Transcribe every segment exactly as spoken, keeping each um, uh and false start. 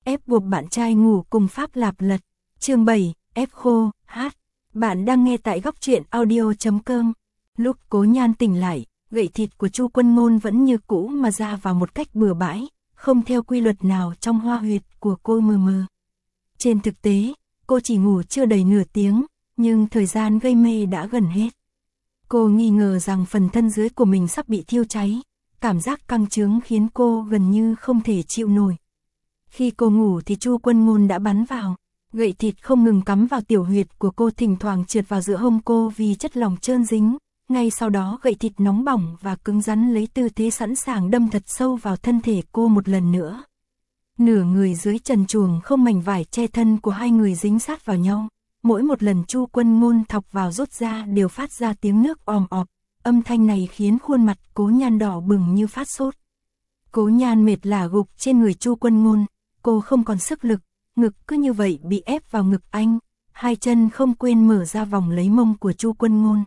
ép buộc bạn trai ngủ cùng Pháp Lạp Lật. Chương bảy, ép khô, hát. Bạn đang nghe tại góc truyện audio chấm com. Lúc Cố Nhan tỉnh lại, gậy thịt của Chu Quân Ngôn vẫn như cũ mà ra vào một cách bừa bãi, không theo quy luật nào trong hoa huyệt của cô mờ mờ. Trên thực tế, cô chỉ ngủ chưa đầy nửa tiếng, nhưng thời gian gây mê đã gần hết. Cô nghi ngờ rằng phần thân dưới của mình sắp bị thiêu cháy, cảm giác căng trướng khiến cô gần như không thể chịu nổi. Khi cô ngủ thì Chu Quân Ngôn đã bắn vào, gậy thịt không ngừng cắm vào tiểu huyệt của cô, thỉnh thoảng trượt vào giữa hông cô vì chất lỏng trơn dính. Ngay sau đó gậy thịt nóng bỏng và cứng rắn lấy tư thế sẵn sàng đâm thật sâu vào thân thể cô một lần nữa. Nửa người dưới trần truồng không mảnh vải che thân của hai người dính sát vào nhau. Mỗi một lần Chu Quân Ngôn thọc vào rút ra đều phát ra tiếng nước òm ọp. Âm thanh này khiến khuôn mặt Cố Nhan đỏ bừng như phát sốt. Cố Nhan mệt lả gục trên người Chu Quân Ngôn. Cô không còn sức lực, ngực cứ như vậy bị ép vào ngực anh. Hai chân không quên mở ra vòng lấy mông của Chu Quân Ngôn.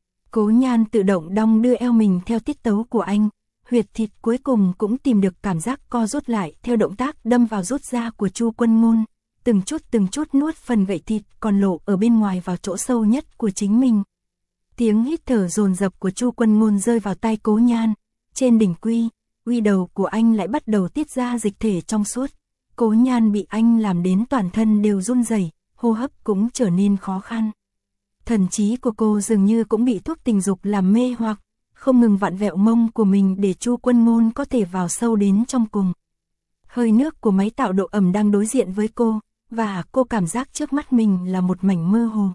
Cố Nhan tự động đong đưa eo mình theo tiết tấu của anh. Huyệt thịt cuối cùng cũng tìm được cảm giác co rút lại theo động tác đâm vào rút ra của Chu Quân Ngôn. Từng chút từng chút nuốt phần gậy thịt còn lộ ở bên ngoài vào chỗ sâu nhất của chính mình. Tiếng hít thở dồn dập của Chu Quân Ngôn rơi vào tai Cố Nhan. Trên đỉnh quy, uy đầu của anh lại bắt đầu tiết ra dịch thể trong suốt. Cố Nhan bị anh làm đến toàn thân đều run rẩy, hô hấp cũng trở nên khó khăn. Thần trí của cô dường như cũng bị thuốc tình dục làm mê hoặc, không ngừng vặn vẹo mông của mình để Chu Quân Ngôn có thể vào sâu đến trong cùng. Hơi nước của máy tạo độ ẩm đang đối diện với cô, và cô cảm giác trước mắt mình là một mảnh mơ hồ.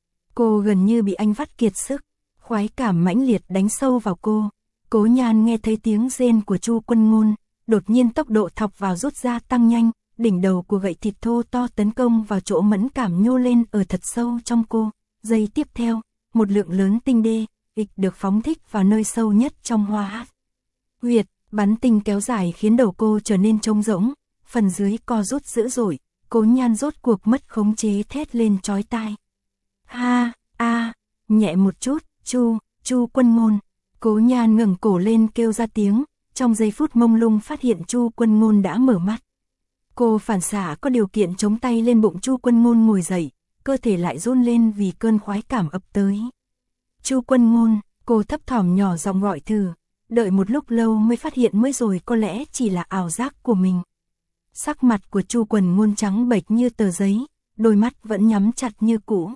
Cô gần như bị anh vắt kiệt sức, khoái cảm mãnh liệt đánh sâu vào cô. Cố Nhan nghe thấy tiếng rên của Chu Quân Ngôn, đột nhiên tốc độ thọc vào rút ra tăng nhanh, đỉnh đầu của gậy thịt thô to tấn công vào chỗ mẫn cảm nhô lên ở thật sâu trong cô. Giây tiếp theo, một lượng lớn tinh đê, ịch được phóng thích vào nơi sâu nhất trong hoa hát. Huyệt, bắn tinh kéo dài khiến đầu cô trở nên trống rỗng, phần dưới co rút dữ dội. Cố Nhan rốt cuộc mất khống chế thét lên chói tai. Ha, a, nhẹ một chút, Chu, Chu Quân Ngôn. Cố Nhan ngẩng cổ lên kêu ra tiếng, trong giây phút mông lung phát hiện Chu Quân Ngôn đã mở mắt. Cô phản xạ có điều kiện chống tay lên bụng Chu Quân Ngôn ngồi dậy, cơ thể lại run lên vì cơn khoái cảm ập tới. Chu Quân Ngôn, cô thấp thỏm nhỏ giọng gọi thử, đợi một lúc lâu mới phát hiện mới rồi có lẽ chỉ là ảo giác của mình. Sắc mặt của Chu Quân Ngôn trắng bệch như tờ giấy, đôi mắt vẫn nhắm chặt như cũ.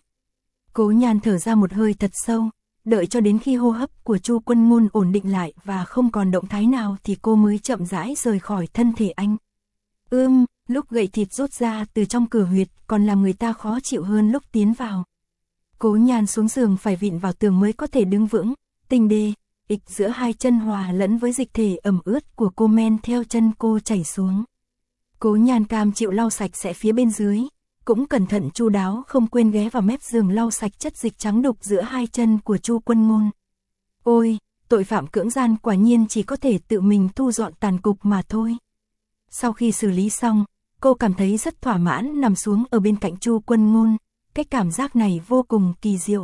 Cố Nhan thở ra một hơi thật sâu, đợi cho đến khi hô hấp của Chu Quân Ngôn ổn định lại và không còn động thái nào thì cô mới chậm rãi rời khỏi thân thể anh. Ưm, lúc gậy thịt rút ra từ trong cửa huyệt còn làm người ta khó chịu hơn lúc tiến vào. Cố Nhan xuống giường phải vịn vào tường mới có thể đứng vững, tinh đê, ịch giữa hai chân hòa lẫn với dịch thể ẩm ướt của cô men theo chân cô chảy xuống. Cố Nhan cam chịu lau sạch sẽ phía bên dưới, cũng cẩn thận chu đáo không quên ghé vào mép giường lau sạch chất dịch trắng đục giữa hai chân của Chu Quân Ngôn. Ôi, tội phạm cưỡng gian quả nhiên chỉ có thể tự mình thu dọn tàn cục mà thôi. Sau khi xử lý xong, cô cảm thấy rất thỏa mãn nằm xuống ở bên cạnh Chu Quân Ngôn, cái cảm giác này vô cùng kỳ diệu.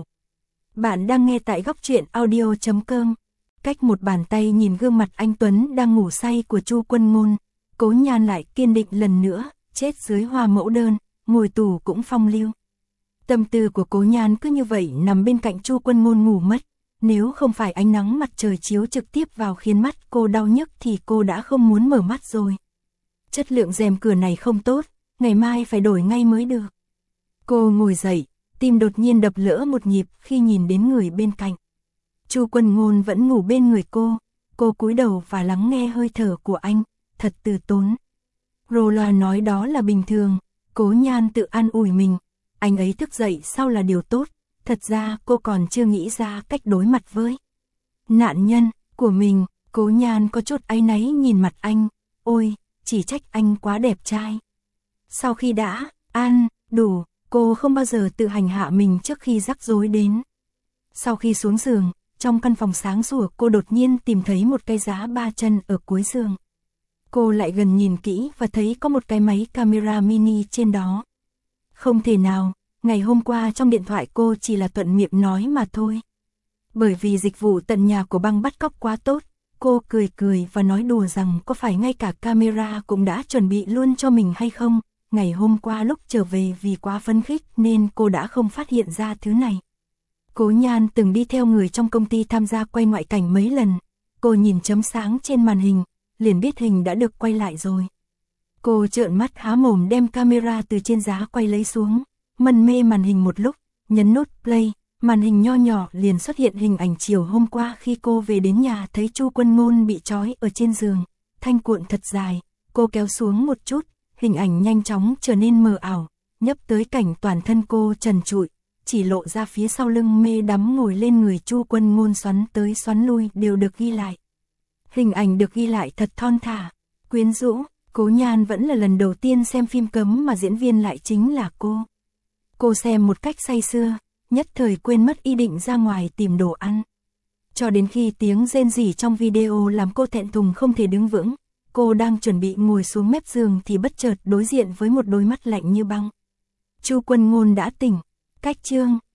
Bạn đang nghe tại góc truyện audio chấm com. Cách một bàn tay nhìn gương mặt anh Tuấn đang ngủ say của Chu Quân Ngôn, Cố Nhan lại kiên định lần nữa, chết dưới hoa mẫu đơn, ngồi tù cũng phong lưu. Tâm tư của Cố Nhan cứ như vậy nằm bên cạnh Chu Quân Ngôn ngủ mất. Nếu không phải ánh nắng mặt trời chiếu trực tiếp vào khiến mắt cô đau nhức thì cô đã không muốn mở mắt rồi. Chất lượng rèm cửa này không tốt, ngày mai phải đổi ngay mới được. Cô ngồi dậy, tim đột nhiên đập lỡ một nhịp khi nhìn đến người bên cạnh. Chu Quân Ngôn vẫn ngủ bên người cô, cô cúi đầu và lắng nghe hơi thở của anh, thật từ tốn. Rola nói đó là bình thường, Cố Nhan tự an ủi mình, anh ấy thức dậy sau là điều tốt, thật ra cô còn chưa nghĩ ra cách đối mặt với nạn nhân của mình. Cố Nhan có chút áy náy nhìn mặt anh, ôi, chỉ trách anh quá đẹp trai. Sau khi đã ăn đủ, cô không bao giờ tự hành hạ mình trước khi rắc rối đến. Sau khi xuống giường, trong căn phòng sáng sủa cô đột nhiên tìm thấy một cái giá ba chân ở cuối giường. Cô lại gần nhìn kỹ và thấy có một cái máy camera mini trên đó. Không thể nào, ngày hôm qua trong điện thoại cô chỉ là thuận miệng nói mà thôi. Bởi vì dịch vụ tận nhà của băng bắt cóc quá tốt, cô cười cười và nói đùa rằng có phải ngay cả camera cũng đã chuẩn bị luôn cho mình hay không. Ngày hôm qua lúc trở về vì quá phấn khích nên cô đã không phát hiện ra thứ này. Cố Nhan từng đi theo người trong công ty tham gia quay ngoại cảnh mấy lần. Cô nhìn chấm sáng trên màn hình, liền biết hình đã được quay lại rồi. Cô trợn mắt há mồm đem camera từ trên giá quay lấy xuống, mân mê màn hình một lúc, nhấn nút play, màn hình nho nhỏ liền xuất hiện hình ảnh chiều hôm qua khi cô về đến nhà thấy Chu Quân Ngôn bị trói ở trên giường, thanh cuộn thật dài, cô kéo xuống một chút, hình ảnh nhanh chóng trở nên mờ ảo, nhấp tới cảnh toàn thân cô trần trụi, chỉ lộ ra phía sau lưng mê đắm ngồi lên người Chu Quân Ngôn xoắn tới xoắn lui đều được ghi lại. Hình ảnh được ghi lại thật thon thả, quyến rũ. Cố Nhan vẫn là lần đầu tiên xem phim cấm mà diễn viên lại chính là cô. Cô xem một cách say sưa, nhất thời quên mất ý định ra ngoài tìm đồ ăn. Cho đến khi tiếng rên rỉ trong video làm cô thẹn thùng không thể đứng vững, cô đang chuẩn bị ngồi xuống mép giường thì bất chợt đối diện với một đôi mắt lạnh như băng. Chu Quân Ngôn đã tỉnh, cách chương.